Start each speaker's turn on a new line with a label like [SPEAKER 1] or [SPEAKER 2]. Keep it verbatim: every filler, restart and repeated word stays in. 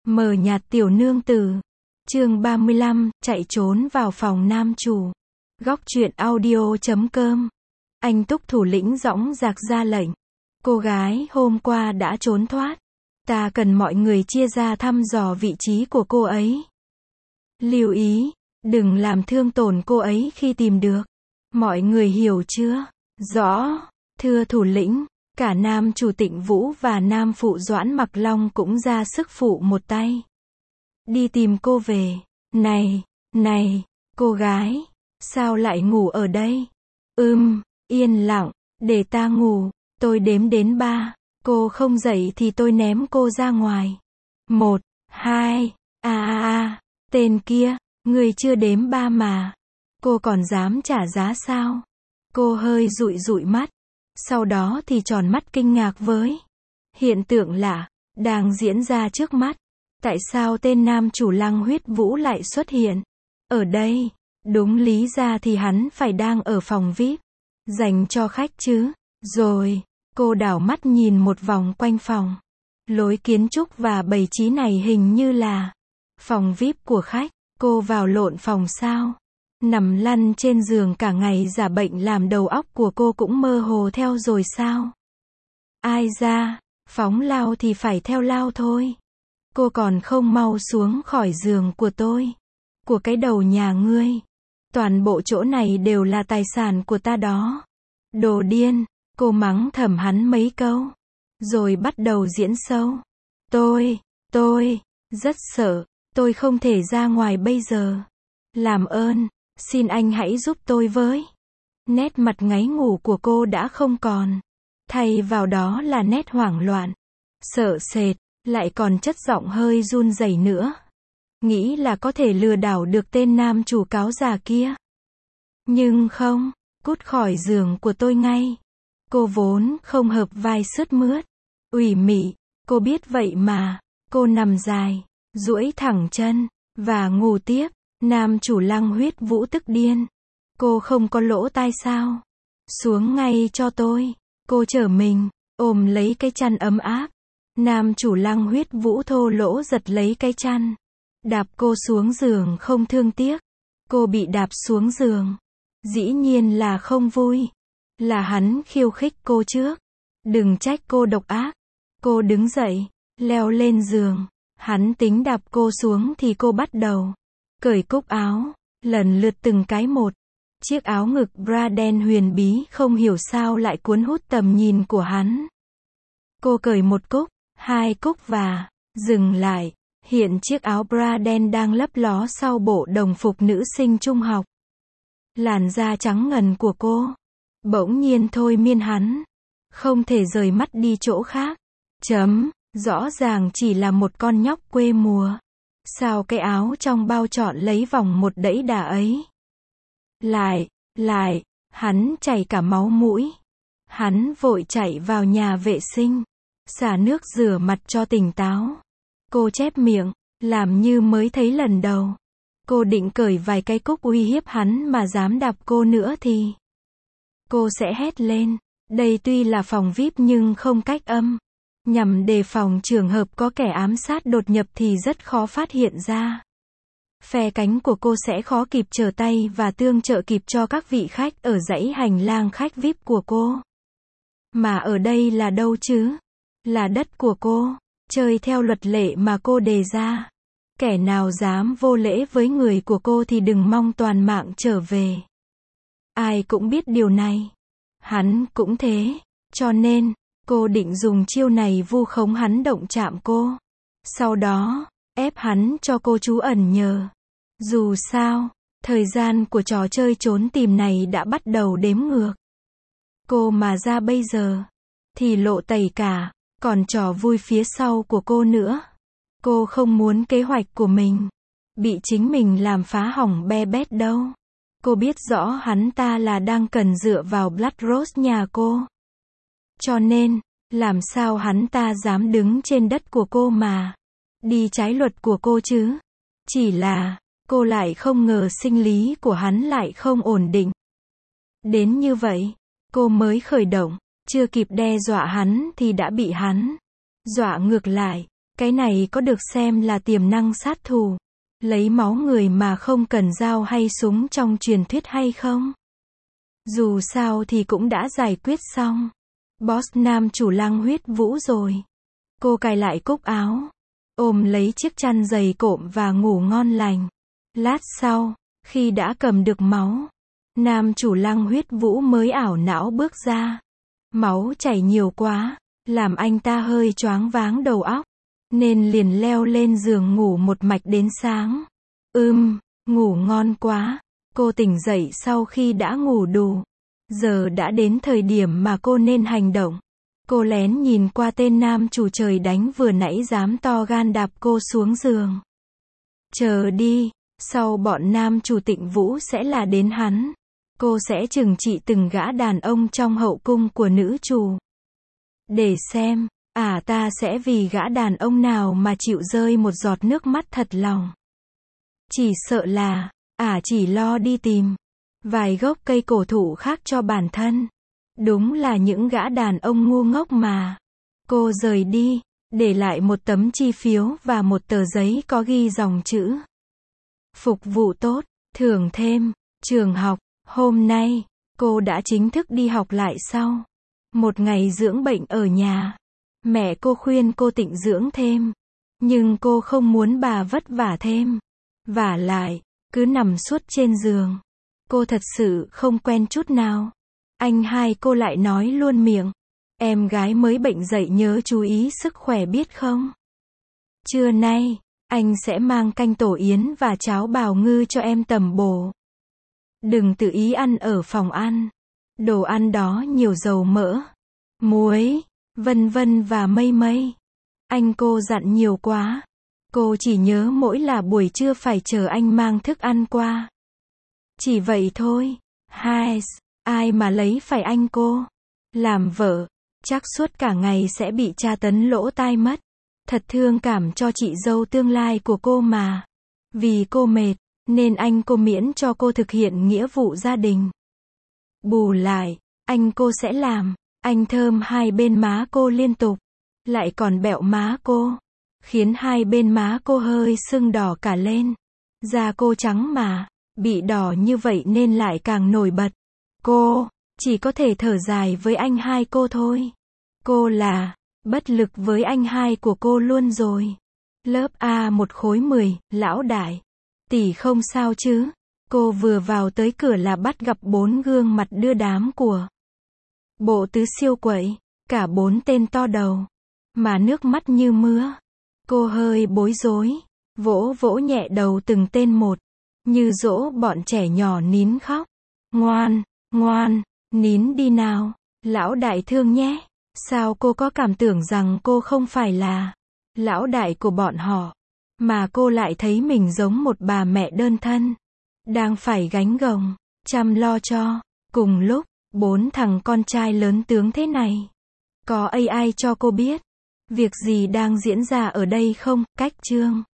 [SPEAKER 1] Mờ nhạt tiểu nương tử. Chương ba mươi lăm, chạy trốn vào phòng nam chủ. Góc truyện audio chấm com. Anh Túc thủ lĩnh dõng dạc ra lệnh. Cô gái hôm qua đã trốn thoát. Ta cần mọi người chia ra thăm dò vị trí của cô ấy. Lưu ý, đừng làm thương tổn cô ấy khi tìm được. Mọi người hiểu chưa? Rõ. Thưa thủ lĩnh. Cả nam chủ Tịnh Vũ và nam phụ Doãn Mặc Long cũng ra sức phụ một tay. Đi tìm cô về. Này, này, cô gái, sao lại ngủ ở đây? Ừm, yên lặng, để ta ngủ, tôi đếm đến ba, cô không dậy thì tôi ném cô ra ngoài. Một, hai, a a a, tên kia, người chưa đếm ba mà. Cô còn dám trả giá sao? Cô hơi dụi dụi mắt. Sau đó thì tròn mắt kinh ngạc với hiện tượng lạ đang diễn ra trước mắt. Tại sao tên nam chủ Lăng Huyết Vũ lại xuất hiện ở đây? Đúng lý ra thì hắn phải đang ở phòng vi ai pi dành cho khách chứ. Rồi, cô đảo mắt nhìn một vòng quanh phòng. Lối kiến trúc và bày trí này hình như là phòng vi ai pi của khách. Cô vào lộn phòng sao? Nằm lăn trên giường cả ngày giả bệnh làm đầu óc của cô cũng mơ hồ theo rồi sao? Ai ra, phóng lao thì phải theo lao thôi. Cô còn không mau xuống khỏi giường của tôi. Của cái đầu nhà ngươi. Toàn bộ chỗ này đều là tài sản của ta đó. Đồ điên, cô mắng thầm hắn mấy câu. Rồi bắt đầu diễn sâu. Tôi, tôi, rất sợ, tôi không thể ra ngoài bây giờ. Làm ơn. Xin anh hãy giúp tôi với. Nét mặt ngáy ngủ của cô đã không còn. Thay vào đó là nét hoảng loạn. Sợ sệt, lại còn chất giọng hơi run rẩy nữa. Nghĩ là có thể lừa đảo được tên nam chủ cáo già kia. Nhưng không, cút khỏi giường của tôi ngay. Cô vốn không hợp vai sướt mướt. Ủy mị, cô biết vậy mà. Cô nằm dài, duỗi thẳng chân, và ngủ tiếp. Nam chủ Lăng Huyết Vũ tức điên. Cô không có lỗ tai sao? Xuống ngay cho tôi. Cô trở mình, ôm lấy cái chăn ấm áp. Nam chủ Lăng Huyết Vũ thô lỗ giật lấy cái chăn. Đạp cô xuống giường không thương tiếc. Cô bị đạp xuống giường. Dĩ nhiên là không vui. Là hắn khiêu khích cô trước. Đừng trách cô độc ác. Cô đứng dậy, leo lên giường. Hắn tính đạp cô xuống thì cô bắt đầu cởi cúc áo, lần lượt từng cái một. Chiếc áo ngực bra đen huyền bí không hiểu sao lại cuốn hút tầm nhìn của hắn. Cô cởi một cúc, hai cúc và dừng lại. Hiện chiếc áo bra đen đang lấp ló sau bộ đồng phục nữ sinh trung học. Làn da trắng ngần của cô bỗng nhiên thôi miên hắn, không thể rời mắt đi chỗ khác. Chấm, rõ ràng chỉ là một con nhóc quê mùa. Sao cái áo trong bao trọn lấy vòng một đẫy đà ấy? Lại, lại, hắn chảy cả máu mũi. Hắn vội chạy vào nhà vệ sinh, xả nước rửa mặt cho tỉnh táo. Cô chép miệng, làm như mới thấy lần đầu. Cô định cởi vài cái cúc uy hiếp hắn mà dám đạp cô nữa thì cô sẽ hét lên. Đây tuy là phòng vi ai pi nhưng không cách âm. Nhằm đề phòng trường hợp có kẻ ám sát đột nhập thì rất khó phát hiện ra. Phe cánh của cô sẽ khó kịp trở tay và tương trợ kịp cho các vị khách ở dãy hành lang khách vi ai pi của cô. Mà ở đây là đâu chứ? Là đất của cô. Chơi theo luật lệ mà cô đề ra. Kẻ nào dám vô lễ với người của cô thì đừng mong toàn mạng trở về. Ai cũng biết điều này. Hắn cũng thế. Cho nên cô định dùng chiêu này vu khống hắn động chạm cô. Sau đó, ép hắn cho cô trú ẩn nhờ. Dù sao, thời gian của trò chơi trốn tìm này đã bắt đầu đếm ngược. Cô mà ra bây giờ, thì lộ tẩy cả, còn trò vui phía sau của cô nữa. Cô không muốn kế hoạch của mình bị chính mình làm phá hỏng be bét đâu. Cô biết rõ hắn ta là đang cần dựa vào Blood Rose nhà cô. Cho nên, làm sao hắn ta dám đứng trên đất của cô mà đi trái luật của cô chứ? Chỉ là, cô lại không ngờ sinh lý của hắn lại không ổn định. Đến như vậy, cô mới khởi động, chưa kịp đe dọa hắn thì đã bị hắn dọa ngược lại. Cái này có được xem là tiềm năng sát thủ, lấy máu người mà không cần dao hay súng trong truyền thuyết hay không? Dù sao thì cũng đã giải quyết xong. Boss nam chủ Lăng Huyết Vũ rồi. Cô cài lại cúc áo, ôm lấy chiếc chăn dày cộm và ngủ ngon lành. Lát sau, khi đã cầm được máu, nam chủ Lăng Huyết Vũ mới ảo não bước ra. Máu chảy nhiều quá, làm anh ta hơi choáng váng đầu óc, nên liền leo lên giường ngủ một mạch đến sáng. Ưm, ngủ ngon quá. Cô tỉnh dậy sau khi đã ngủ đủ. Giờ đã đến thời điểm mà cô nên hành động. Cô lén nhìn qua tên nam chủ trời đánh vừa nãy dám to gan đạp cô xuống giường. Chờ đi, sau bọn nam chủ Tịnh Vũ sẽ là đến hắn. Cô sẽ trừng trị từng gã đàn ông trong hậu cung của nữ chủ. Để xem, à ta sẽ vì gã đàn ông nào mà chịu rơi một giọt nước mắt thật lòng. Chỉ sợ là, à chỉ lo đi tìm vài gốc cây cổ thụ khác cho bản thân. Đúng là những gã đàn ông ngu ngốc mà. Cô rời đi, để lại một tấm chi phiếu và một tờ giấy có ghi dòng chữ. Phục vụ tốt, thưởng thêm, trường học, hôm nay, cô đã chính thức đi học lại sau một ngày dưỡng bệnh ở nhà. Mẹ cô khuyên cô tịnh dưỡng thêm, nhưng cô không muốn bà vất vả thêm. Vả lại, cứ nằm suốt trên giường. Cô thật sự không quen chút nào. Anh hai cô lại nói luôn miệng. Em gái mới bệnh dậy nhớ chú ý sức khỏe biết không? Trưa nay, anh sẽ mang canh tổ yến và cháo bào ngư cho em tầm bổ. Đừng tự ý ăn ở phòng ăn. Đồ ăn đó nhiều dầu mỡ, muối, vân vân và mây mây. Anh cô dặn nhiều quá. Cô chỉ nhớ mỗi là buổi trưa phải chờ anh mang thức ăn qua. Chỉ vậy thôi. Hai, ai mà lấy phải anh cô. Làm vợ, chắc suốt cả ngày sẽ bị tra tấn lỗ tai mất. Thật thương cảm cho chị dâu tương lai của cô mà. Vì cô mệt, nên anh cô miễn cho cô thực hiện nghĩa vụ gia đình. Bù lại, anh cô sẽ làm. Anh thơm hai bên má cô liên tục. Lại còn bẹo má cô. Khiến hai bên má cô hơi sưng đỏ cả lên. Da cô trắng mà, bị đỏ như vậy nên lại càng nổi bật. Cô, chỉ có thể thở dài với anh hai cô thôi. Cô là, bất lực với anh hai của cô luôn rồi. Lớp A một khối mười, lão đại. Tỷ không sao chứ? Cô vừa vào tới cửa là bắt gặp bốn gương mặt đưa đám của bộ tứ siêu quậy, cả bốn tên to đầu, mà nước mắt như mưa. Cô hơi bối rối, vỗ vỗ nhẹ đầu từng tên một, như dỗ bọn trẻ nhỏ nín khóc. Ngoan, ngoan, nín đi nào, lão đại thương nhé. Sao cô có cảm tưởng rằng cô không phải là lão đại của bọn họ, mà cô lại thấy mình giống một bà mẹ đơn thân, đang phải gánh gồng, chăm lo cho, cùng lúc, bốn thằng con trai lớn tướng thế này. Có a i cho cô biết việc gì đang diễn ra ở đây không? Cách chương